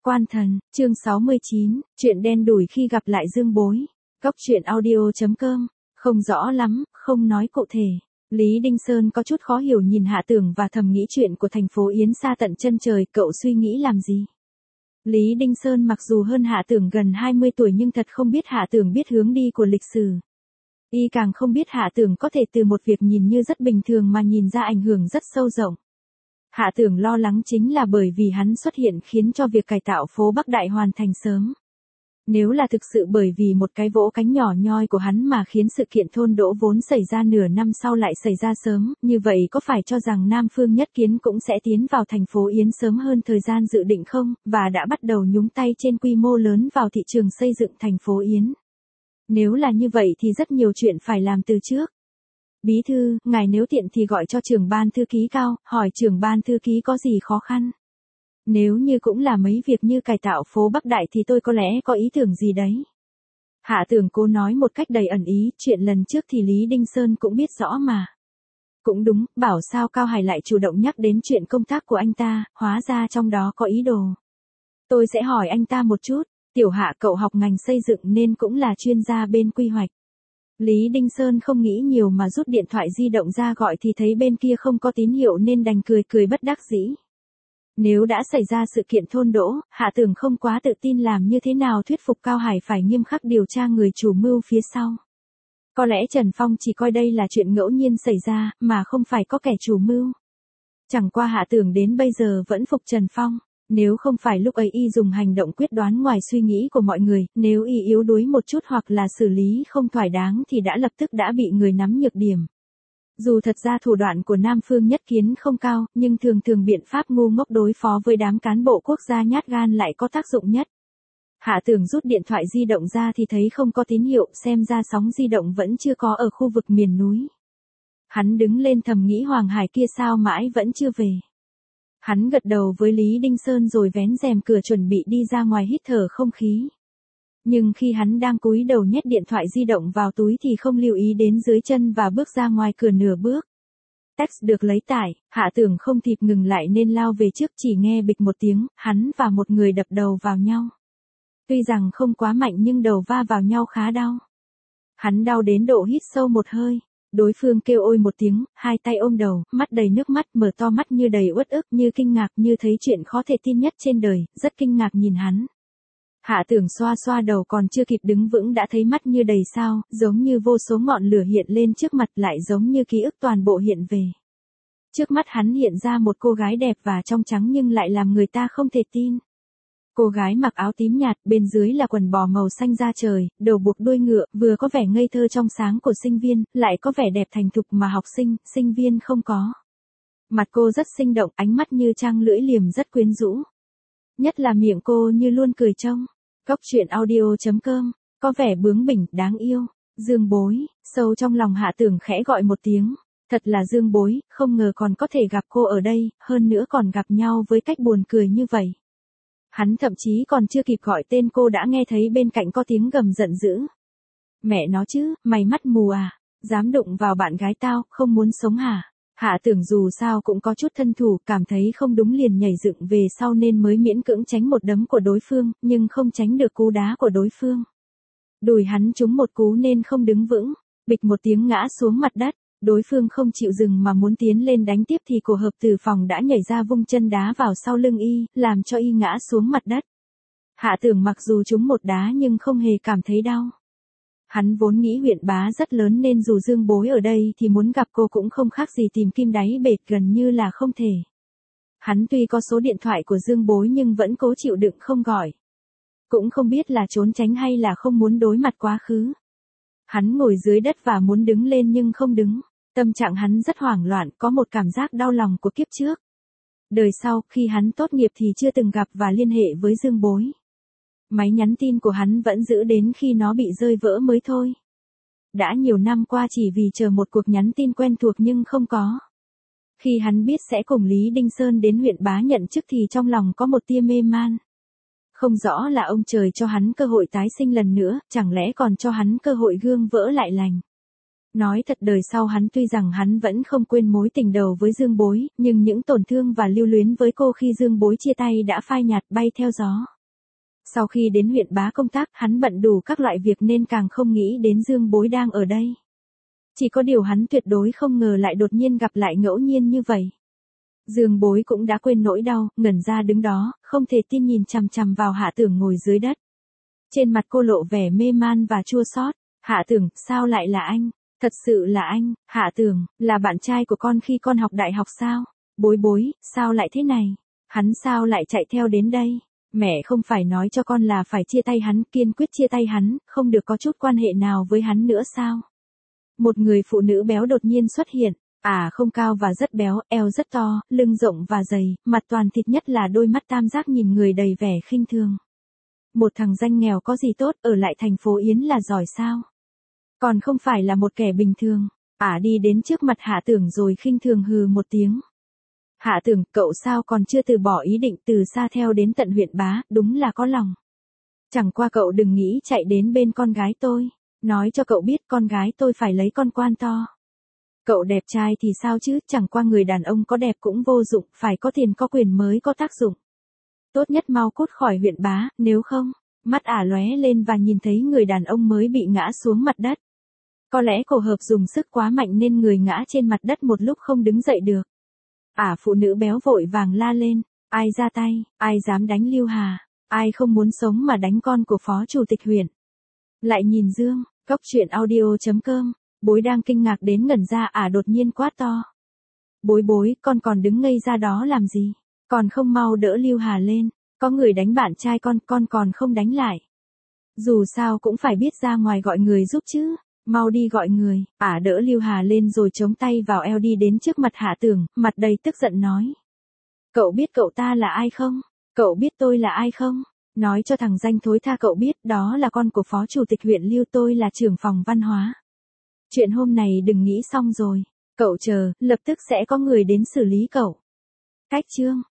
Quan thần, chương 69, chuyện đen đủi khi gặp lại Dương Bối. Cốc truyện audio.com, không rõ lắm, không nói cụ thể. Lý Đinh Sơn có chút khó hiểu nhìn Hạ Tưởng và thầm nghĩ chuyện của thành phố Yến xa tận chân trời, cậu suy nghĩ làm gì? Lý Đinh Sơn mặc dù hơn Hạ Tưởng gần 20 tuổi nhưng thật không biết Hạ Tưởng biết hướng đi của lịch sử. Y càng không biết Hạ Tưởng có thể từ một việc nhìn như rất bình thường mà nhìn ra ảnh hưởng rất sâu rộng. Hạ Tưởng lo lắng chính là bởi vì hắn xuất hiện khiến cho việc cải tạo phố Bắc Đại hoàn thành sớm. Nếu là thực sự bởi vì một cái vỗ cánh nhỏ nhoi của hắn mà khiến sự kiện thôn đỗ vốn xảy ra nửa năm sau lại xảy ra sớm, như vậy có phải cho rằng Nam Phương Nhất Kiến cũng sẽ tiến vào thành phố Yến sớm hơn thời gian dự định không, và đã bắt đầu nhúng tay trên quy mô lớn vào thị trường xây dựng thành phố Yến? Nếu là như vậy thì rất nhiều chuyện phải làm từ trước. Bí thư, ngài nếu tiện thì gọi cho trưởng ban thư ký Cao, hỏi trưởng ban thư ký có gì khó khăn. Nếu như cũng là mấy việc như cải tạo phố Bắc Đại thì tôi có lẽ có ý tưởng gì đấy. Hạ Tưởng cố nói một cách đầy ẩn ý, chuyện lần trước thì Lý Đinh Sơn cũng biết rõ mà. Cũng đúng, bảo sao Cao Hải lại chủ động nhắc đến chuyện công tác của anh ta, hóa ra trong đó có ý đồ. Tôi sẽ hỏi anh ta một chút, Tiểu Hạ cậu học ngành xây dựng nên cũng là chuyên gia bên quy hoạch. Lý Đinh Sơn không nghĩ nhiều mà rút điện thoại di động ra gọi thì thấy bên kia không có tín hiệu nên đành cười bất đắc dĩ. Nếu đã xảy ra sự kiện thôn đỗ, Hạ Tưởng không quá tự tin làm như thế nào thuyết phục Cao Hải phải nghiêm khắc điều tra người chủ mưu phía sau. Có lẽ Trần Phong chỉ coi đây là chuyện ngẫu nhiên xảy ra, mà không phải có kẻ chủ mưu. Chẳng qua Hạ Tưởng đến bây giờ vẫn phục Trần Phong. Nếu không phải lúc ấy y dùng hành động quyết đoán ngoài suy nghĩ của mọi người, nếu y yếu đuối một chút hoặc là xử lý không thỏa đáng thì đã lập tức đã bị người nắm nhược điểm. Dù thật ra thủ đoạn của Nam Phương Nhất Kiến không cao, nhưng thường biện pháp ngu ngốc đối phó với đám cán bộ quốc gia nhát gan lại có tác dụng nhất. Hạ Tưởng rút điện thoại di động ra thì thấy không có tín hiệu, xem ra sóng di động vẫn chưa có ở khu vực miền núi. Hắn đứng lên thầm nghĩ Hoàng Hải kia sao mãi vẫn chưa về. Hắn gật đầu với Lý Đinh Sơn rồi vén rèm cửa chuẩn bị đi ra ngoài hít thở không khí. Nhưng khi hắn đang cúi đầu nhét điện thoại di động vào túi thì không lưu ý đến dưới chân và bước ra ngoài cửa nửa bước. Text được lấy tải, Hạ Tưởng không kịp ngừng lại nên lao về trước, chỉ nghe bịch một tiếng, hắn và một người đập đầu vào nhau. Tuy rằng không quá mạnh nhưng đầu va vào nhau khá đau. Hắn đau đến độ hít sâu một hơi. Đối phương kêu ôi một tiếng, hai tay ôm đầu, mắt đầy nước mắt, mở to mắt như đầy uất ức, như kinh ngạc, như thấy chuyện khó thể tin nhất trên đời, rất kinh ngạc nhìn hắn. Hạ Tưởng xoa đầu còn chưa kịp đứng vững đã thấy mắt như đầy sao, giống như vô số ngọn lửa hiện lên trước mặt, lại giống như ký ức toàn bộ hiện về. Trước mắt hắn hiện ra một cô gái đẹp và trong trắng nhưng lại làm người ta không thể tin. Cô gái mặc áo tím nhạt, bên dưới là quần bò màu xanh da trời, đầu buộc đuôi ngựa, vừa có vẻ ngây thơ trong sáng của sinh viên, lại có vẻ đẹp thành thục mà sinh viên không có. Mặt cô rất sinh động, ánh mắt như trăng lưỡi liềm rất quyến rũ. Nhất là miệng cô như luôn cười trông. Cốc truyện audio.com, có vẻ bướng bỉnh, đáng yêu. Dương Bối, sâu trong lòng Hạ Tưởng khẽ gọi một tiếng. Thật là Dương Bối, không ngờ còn có thể gặp cô ở đây, hơn nữa còn gặp nhau với cách buồn cười như vậy. Hắn thậm chí còn chưa kịp gọi tên cô đã nghe thấy bên cạnh có tiếng gầm giận dữ. Mẹ nó chứ, mày mắt mù à, dám đụng vào bạn gái tao, không muốn sống hả? Hạ Tưởng dù sao cũng có chút thân thủ, cảm thấy không đúng liền nhảy dựng về sau nên mới miễn cưỡng tránh một đấm của đối phương, nhưng không tránh được cú đá của đối phương. Đùi hắn trúng một cú nên không đứng vững, bịch một tiếng ngã xuống mặt đất. Đối phương không chịu dừng mà muốn tiến lên đánh tiếp thì cổ hợp từ phòng đã nhảy ra vung chân đá vào sau lưng y, làm cho y ngã xuống mặt đất. Hạ Tưởng mặc dù trúng một đá nhưng không hề cảm thấy đau. Hắn vốn nghĩ huyện Bá rất lớn nên dù Dương Bối ở đây thì muốn gặp cô cũng không khác gì tìm kim đáy bể, gần như là không thể. Hắn tuy có số điện thoại của Dương Bối nhưng vẫn cố chịu đựng không gọi. Cũng không biết là trốn tránh hay là không muốn đối mặt quá khứ. Hắn ngồi dưới đất và muốn đứng lên nhưng không đứng. Tâm trạng hắn rất hoảng loạn, có một cảm giác đau lòng của kiếp trước. Đời sau, khi hắn tốt nghiệp thì chưa từng gặp và liên hệ với Dương Bối. Máy nhắn tin của hắn vẫn giữ đến khi nó bị rơi vỡ mới thôi. Đã nhiều năm qua chỉ vì chờ một cuộc nhắn tin quen thuộc nhưng không có. Khi hắn biết sẽ cùng Lý Đinh Sơn đến huyện Bá nhận chức thì trong lòng có một tia mê man. Không rõ là ông trời cho hắn cơ hội tái sinh lần nữa, chẳng lẽ còn cho hắn cơ hội gương vỡ lại lành. Nói thật đời sau hắn tuy rằng hắn vẫn không quên mối tình đầu với Dương Bối, nhưng những tổn thương và lưu luyến với cô khi Dương Bối chia tay đã phai nhạt bay theo gió. Sau khi đến huyện Bá công tác, hắn bận đủ các loại việc nên càng không nghĩ đến Dương Bối đang ở đây. Chỉ có điều hắn tuyệt đối không ngờ lại đột nhiên gặp lại ngẫu nhiên như vậy. Dương Bối cũng đã quên nỗi đau, ngẩn ra đứng đó, không thể tin nhìn chằm chằm vào Hạ Tưởng ngồi dưới đất. Trên mặt cô lộ vẻ mê man và chua xót. Hạ Tưởng, sao lại là anh? Thật sự là anh, Hạ Tưởng, là bạn trai của con khi con học đại học sao? Bối bối, sao lại thế này? Hắn sao lại chạy theo đến đây? Mẹ không phải nói cho con là phải chia tay hắn, kiên quyết chia tay hắn, không được có chút quan hệ nào với hắn nữa sao? Một người phụ nữ béo đột nhiên xuất hiện. Không cao và rất béo, eo rất to, lưng rộng và dày, mặt toàn thịt, nhất là đôi mắt tam giác nhìn người đầy vẻ khinh thường. Một thằng danh nghèo có gì tốt, ở lại thành phố Yến là giỏi sao? Còn không phải là một kẻ bình thường. Đi đến trước mặt Hạ Tưởng rồi khinh thường hừ một tiếng. Hạ Tưởng, cậu sao còn chưa từ bỏ ý định từ xa theo đến tận huyện Bá, đúng là có lòng. Chẳng qua cậu đừng nghĩ chạy đến bên con gái tôi. Nói cho cậu biết con gái tôi phải lấy con quan to. Cậu đẹp trai thì sao chứ, chẳng qua người đàn ông có đẹp cũng vô dụng, phải có tiền có quyền mới có tác dụng. Tốt nhất mau cút khỏi huyện Bá, nếu không, mắt lóe lên và nhìn thấy người đàn ông mới bị ngã xuống mặt đất. Có lẽ cổ hợp dùng sức quá mạnh nên người ngã trên mặt đất một lúc không đứng dậy được. Phụ nữ béo vội vàng la lên, ai ra tay, ai dám đánh Lưu Hà, ai không muốn sống mà đánh con của phó chủ tịch huyện. Lại nhìn Dương, Cốc Truyện Audio.com, Bối đang kinh ngạc đến ngẩn ra, đột nhiên quát to. Bối bối, con còn đứng ngây ra đó làm gì? Còn không mau đỡ Lưu Hà lên, có người đánh bạn trai con còn không đánh lại. Dù sao cũng phải biết ra ngoài gọi người giúp chứ. Mau đi gọi người. Đỡ Lưu Hà lên rồi chống tay vào eo đi đến trước mặt Hạ Tưởng, mặt đầy tức giận nói. Cậu biết cậu ta là ai không? Cậu biết tôi là ai không? Nói cho thằng danh thối tha cậu biết, đó là con của phó chủ tịch huyện Lưu, tôi là trưởng phòng văn hóa. Chuyện hôm này đừng nghĩ xong rồi. Cậu chờ, lập tức sẽ có người đến xử lý cậu. Cách chương.